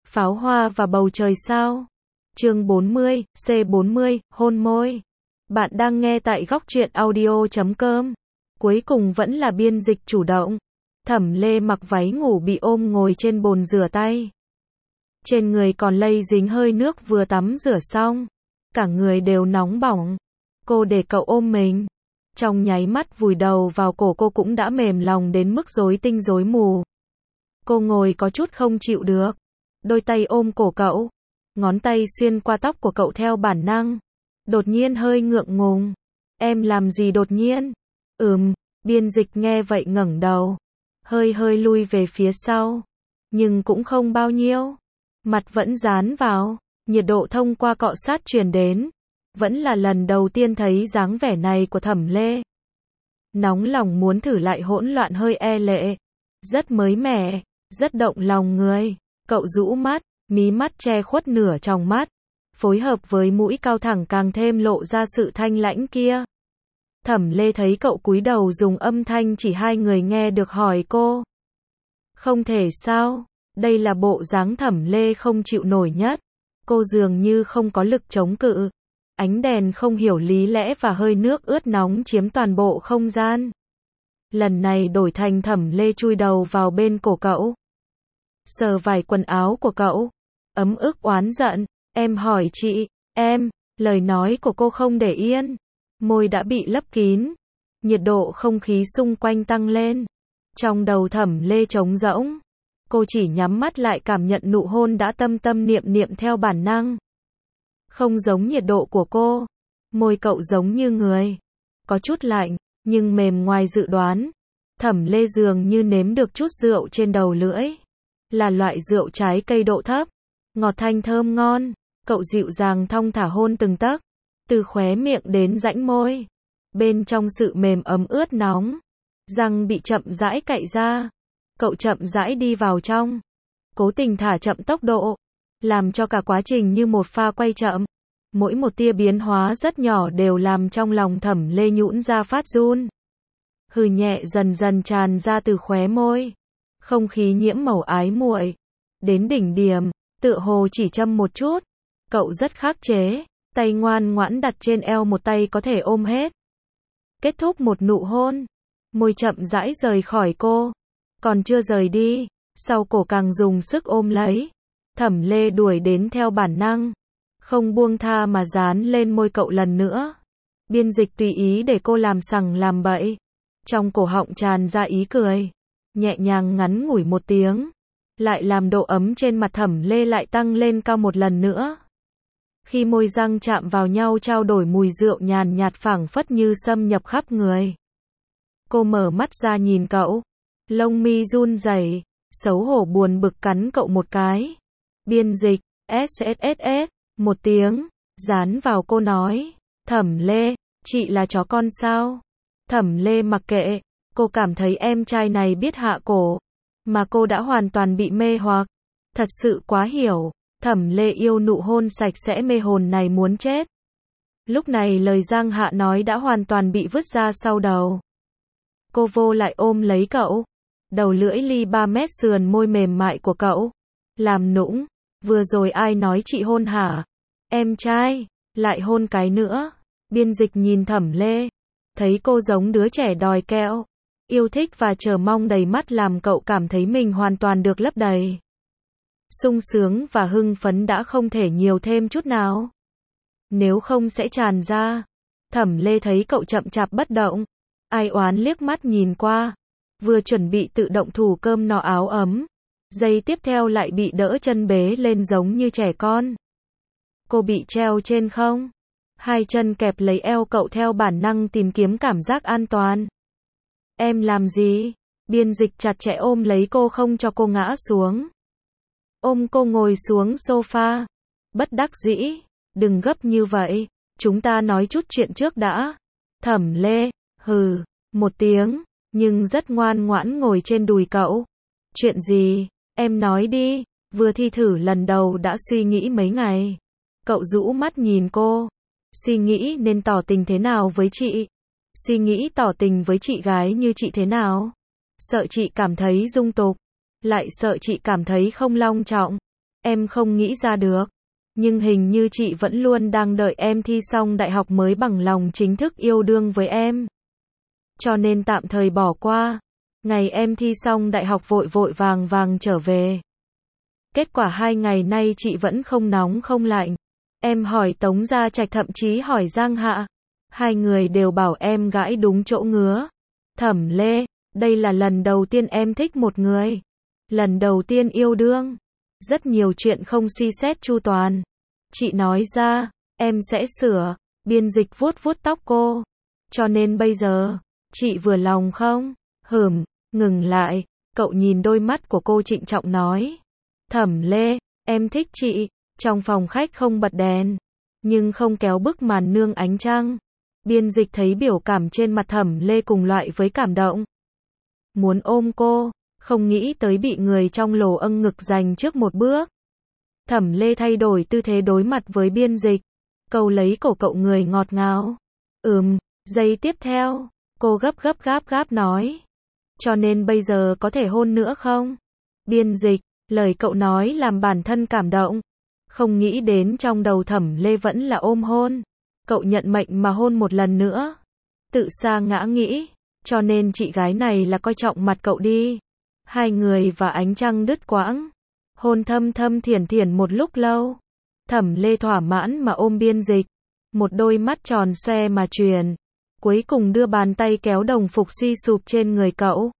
Pháo hoa và bầu trời sao? Chương 40, C40, hôn môi. Bạn đang nghe tại góc truyện audio.com. Cuối cùng vẫn là biên dịch chủ động. Thẩm Lê mặc váy ngủ bị ôm ngồi trên bồn rửa tay. Trên người còn lây dính hơi nước vừa tắm rửa xong. Cả người đều nóng bỏng. Cô để cậu ôm mình. Trong nháy mắt vùi đầu vào cổ cô cũng đã mềm lòng đến mức rối tinh rối mù. Cô ngồi có chút không chịu được. Đôi tay ôm cổ cậu. Ngón tay xuyên qua tóc của cậu theo bản năng. Đột nhiên hơi ngượng ngùng. Em làm gì đột nhiên? Biên dịch nghe vậy ngẩng đầu. Hơi lui về phía sau. Nhưng cũng không bao nhiêu. Mặt vẫn dán vào. Nhiệt độ thông qua cọ sát truyền đến. Vẫn là lần đầu tiên thấy dáng vẻ này của Thẩm Lê. Nóng lòng muốn thử lại hỗn loạn hơi e lệ. Rất mới mẻ. Rất động lòng người. Cậu rũ mắt. Mí mắt che khuất nửa tròng mắt. Phối hợp với mũi cao thẳng càng thêm lộ ra sự thanh lãnh kia. Thẩm Lê thấy cậu cúi đầu dùng âm thanh chỉ hai người nghe được hỏi cô. Không thể sao? Đây là bộ dáng Thẩm Lê không chịu nổi nhất. Cô dường như không có lực chống cự. Ánh đèn không hiểu lý lẽ và hơi nước ướt nóng chiếm toàn bộ không gian. Lần này đổi thành Thẩm Lê chui đầu vào bên cổ cậu. Sờ vài quần áo của cậu. Ấm ức oán giận. Em hỏi chị, em, lời nói của cô không để yên. Môi đã bị lấp kín. Nhiệt độ không khí xung quanh tăng lên. Trong đầu Thẩm Lê trống rỗng. Cô chỉ nhắm mắt lại cảm nhận nụ hôn đã tâm niệm theo bản năng. Không giống nhiệt độ của cô. Môi cậu giống như người. Có chút lạnh, nhưng mềm ngoài dự đoán. Thẩm Lê dường như nếm được chút rượu trên đầu lưỡi. Là loại rượu trái cây độ thấp. Ngọt thanh thơm ngon. Cậu dịu dàng thong thả hôn từng tấc. Từ khóe miệng đến rãnh môi. Bên trong sự mềm ấm ướt nóng. Răng bị chậm rãi cạy ra. Cậu chậm rãi đi vào trong. Cố tình thả chậm tốc độ. Làm cho cả quá trình như một pha quay chậm. Mỗi một tia biến hóa rất nhỏ đều làm trong lòng Thẩm Lê nhũn ra phát run. Hừ nhẹ dần dần tràn ra từ khóe môi. Không khí nhiễm màu ái muội. Đến đỉnh điểm, tựa hồ chỉ châm một chút. Cậu rất khắc chế. Tay ngoan ngoãn đặt trên eo, một tay có thể ôm hết. Kết thúc một nụ hôn. Môi chậm rãi rời khỏi cô. Còn chưa rời đi. Sau cổ càng dùng sức ôm lấy. Thẩm Lê đuổi đến theo bản năng. Không buông tha mà dán lên môi cậu lần nữa. Biên dịch tùy ý để cô làm sằng làm bậy. Trong cổ họng tràn ra ý cười. Nhẹ nhàng ngắn ngủi một tiếng. Lại làm độ ấm trên mặt Thẩm Lê lại tăng lên cao một lần nữa. Khi môi răng chạm vào nhau trao đổi mùi rượu nhàn nhạt phảng phất như xâm nhập khắp người. Cô mở mắt ra nhìn cậu. Lông mi run rẩy, xấu hổ buồn bực cắn cậu một cái. Biên dịch, SSSS, một tiếng, dán vào cô nói. Thẩm Lê, chị là chó con sao? Thẩm Lê mặc kệ, cô cảm thấy em trai này biết hạ cổ. Mà cô đã hoàn toàn bị mê hoặc. Thật sự quá hiểu. Thẩm Lê yêu nụ hôn sạch sẽ mê hồn này muốn chết. Lúc này lời Giang Hạ nói đã hoàn toàn bị vứt ra sau đầu. Cô vô lại ôm lấy cậu. Đầu lưỡi ly 3 mét sườn môi mềm mại của cậu. Làm nũng. Vừa rồi ai nói chị hôn hả? Em trai. Lại hôn cái nữa. Biên dịch nhìn Thẩm Lê. Thấy cô giống đứa trẻ đòi kẹo. Yêu thích và chờ mong đầy mắt làm cậu cảm thấy mình hoàn toàn được lấp đầy. Sung sướng và hưng phấn đã không thể nhiều thêm chút nào. Nếu không sẽ tràn ra. Thẩm Lê thấy cậu chậm chạp bất động. Ai oán liếc mắt nhìn qua. Vừa chuẩn bị tự động thủ cơm no áo ấm. Giây tiếp theo lại bị đỡ chân bế lên giống như trẻ con. Cô bị treo trên không? Hai chân kẹp lấy eo cậu theo bản năng tìm kiếm cảm giác an toàn. Em làm gì? Biên dịch chặt chẽ ôm lấy cô không cho cô ngã xuống. Ôm cô ngồi xuống sofa. Bất đắc dĩ. Đừng gấp như vậy. Chúng ta nói chút chuyện trước đã. Thẩm Lê, hừ, một tiếng. Nhưng rất ngoan ngoãn ngồi trên đùi cậu. Chuyện gì? Em nói đi. Vừa thi thử lần đầu đã suy nghĩ mấy ngày. Cậu rũ mắt nhìn cô. Suy nghĩ nên tỏ tình thế nào với chị? Suy nghĩ tỏ tình với chị gái như chị thế nào? Sợ chị cảm thấy dung tục. Lại sợ chị cảm thấy không long trọng. Em không nghĩ ra được. Nhưng hình như chị vẫn luôn đang đợi em thi xong đại học mới bằng lòng chính thức yêu đương với em. Cho nên tạm thời bỏ qua. Ngày em thi xong đại học vội vội vàng vàng trở về. Kết quả 2 ngày nay chị vẫn không nóng không lạnh. Em hỏi Tống Gia Trạch thậm chí hỏi Giang Hạ. Hai người đều bảo em gãi đúng chỗ ngứa. Thẩm Lê, đây là lần đầu tiên em thích một người. Lần đầu tiên yêu đương. Rất nhiều chuyện không suy xét chu toàn. Chị nói ra, em sẽ sửa. Biên Dịch vuốt vuốt tóc cô. Cho nên bây giờ, chị vừa lòng không? Ngừng lại. Cậu nhìn đôi mắt của cô trịnh trọng nói. Thẩm Lê, em thích chị. Trong phòng khách không bật đèn, nhưng không kéo bức màn nương ánh trăng. Biên Dịch thấy biểu cảm trên mặt Thẩm Lê cùng loại với cảm động. Muốn ôm cô, không nghĩ tới bị người trong lồ âng ngực giành trước một bước. Thẩm Lê thay đổi tư thế đối mặt với Biên Dịch. Câu lấy cổ cậu người ngọt ngào. Giây tiếp theo, cô gấp gáp nói. Cho nên bây giờ có thể hôn nữa không? Biên Dịch, lời cậu nói làm bản thân cảm động. Không nghĩ đến trong đầu Thẩm Lê vẫn là ôm hôn. Cậu nhận mệnh mà hôn một lần nữa. Tự sa ngã nghĩ. Cho nên chị gái này là coi trọng mặt cậu đi. Hai người và ánh trăng đứt quãng. Hôn thâm thâm thiển thiển một lúc lâu. Thẩm Lê thỏa mãn mà ôm Biên Dịch. Một đôi mắt tròn xoe mà truyền. Cuối cùng đưa bàn tay kéo đồng phục suy sụp trên người cậu.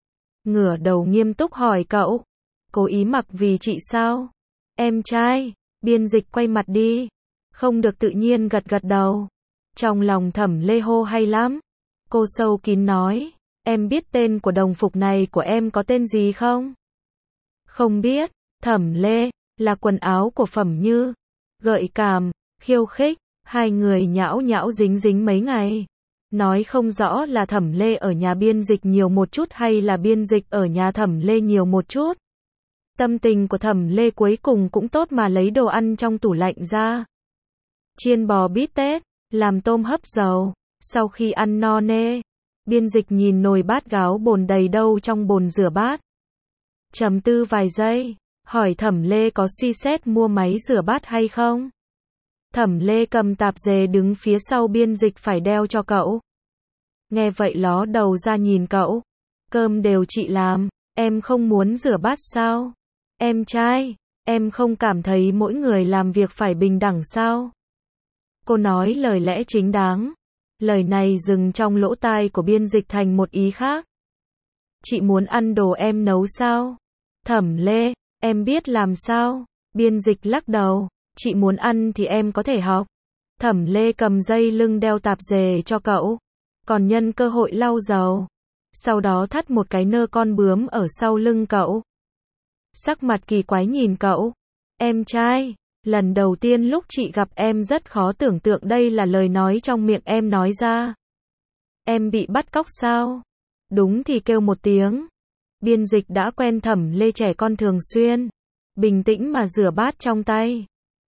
Ngửa đầu nghiêm túc hỏi cậu. Cố ý mặc vì chị sao? Em trai. Biên Dịch quay mặt đi. Không được tự nhiên gật đầu. Trong lòng Thẩm Lê hô hay lắm. Cô sâu kín nói. Em biết tên của đồng phục này của em có tên gì không? Không biết. Thẩm Lê, là quần áo của Phẩm Như. Gợi cảm, khiêu khích. Hai người nhão nhão dính dính mấy ngày. Nói không rõ là Thẩm Lê ở nhà Biên Dịch nhiều một chút hay là Biên Dịch ở nhà Thẩm Lê nhiều một chút. Tâm tình của Thẩm Lê cuối cùng cũng tốt mà lấy đồ ăn trong tủ lạnh ra. Chiên bò bít tết, làm tôm hấp dầu. Sau khi ăn no nê, Biên Dịch nhìn nồi bát gáo bồn đầy đâu trong bồn rửa bát. Trầm tư vài giây, hỏi Thẩm Lê có suy xét mua máy rửa bát hay không? Thẩm Lê cầm tạp dề đứng phía sau Biên Dịch phải đeo cho cậu. Nghe vậy ló đầu ra nhìn cậu. Cơm đều chị làm, em không muốn rửa bát sao? Em trai, em không cảm thấy mỗi người làm việc phải bình đẳng sao? Cô nói lời lẽ chính đáng. Lời này dừng trong lỗ tai của Biên Dịch thành một ý khác. Chị muốn ăn đồ em nấu sao? Thẩm Lê, em biết làm sao? Biên Dịch lắc đầu. Chị muốn ăn thì em có thể học. Thẩm Lê cầm dây lưng đeo tạp dề cho cậu. Còn nhân cơ hội lau dầu. Sau đó thắt một cái nơ con bướm ở sau lưng cậu. Sắc mặt kỳ quái nhìn cậu. Em trai, lần đầu tiên lúc chị gặp em rất khó tưởng tượng đây là lời nói trong miệng em nói ra. Em bị bắt cóc sao? Đúng thì kêu một tiếng. Biên Dịch đã quen Thẩm Lê trẻ con thường xuyên. Bình tĩnh mà rửa bát trong tay.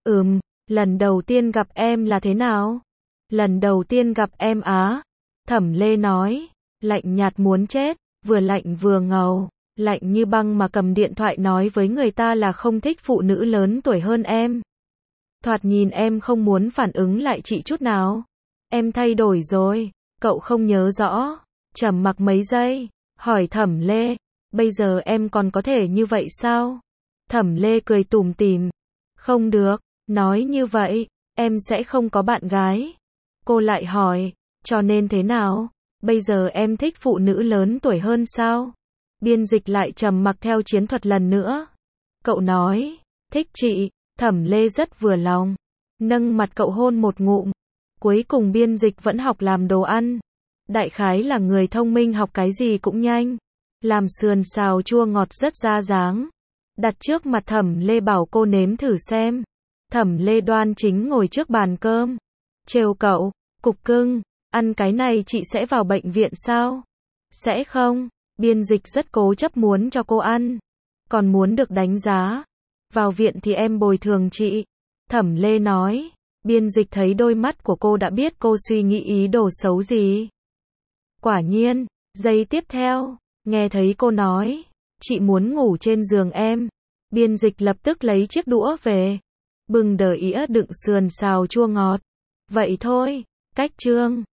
Lần đầu tiên gặp em là thế nào? Lần đầu tiên gặp em á. Thẩm Lê nói. Lạnh nhạt muốn chết, vừa lạnh vừa ngầu. Lạnh như băng mà cầm điện thoại nói với người ta là không thích phụ nữ lớn tuổi hơn em. Thoạt nhìn em không muốn phản ứng lại chị chút nào. Em thay đổi rồi, cậu không nhớ rõ. Trầm mặc mấy giây, hỏi Thẩm Lê, bây giờ em còn có thể như vậy sao? Thẩm Lê cười tủm tỉm. Không được, nói như vậy, em sẽ không có bạn gái. Cô lại hỏi, cho nên thế nào? Bây giờ em thích phụ nữ lớn tuổi hơn sao? Biên Dịch lại trầm mặc theo chiến thuật lần nữa. Cậu nói, thích chị. Thẩm Lê rất vừa lòng. Nâng mặt cậu hôn một ngụm. Cuối cùng Biên Dịch vẫn học làm đồ ăn. Đại khái là người thông minh học cái gì cũng nhanh. Làm sườn xào chua ngọt rất ra dáng. Đặt trước mặt Thẩm Lê bảo cô nếm thử xem. Thẩm Lê đoan chính ngồi trước bàn cơm. Trêu cậu, cục cưng, ăn cái này chị sẽ vào bệnh viện sao? Sẽ không. Biên Dịch rất cố chấp muốn cho cô ăn. Còn muốn được đánh giá. Vào viện thì em bồi thường chị. Thẩm Lê nói. Biên Dịch thấy đôi mắt của cô đã biết cô suy nghĩ ý đồ xấu gì. Quả nhiên, giây tiếp theo, nghe thấy cô nói. Chị muốn ngủ trên giường em. Biên dịch lập tức lấy chiếc đũa về. Bưng đờ ĩa đựng sườn xào chua ngọt. Vậy thôi, cách chương.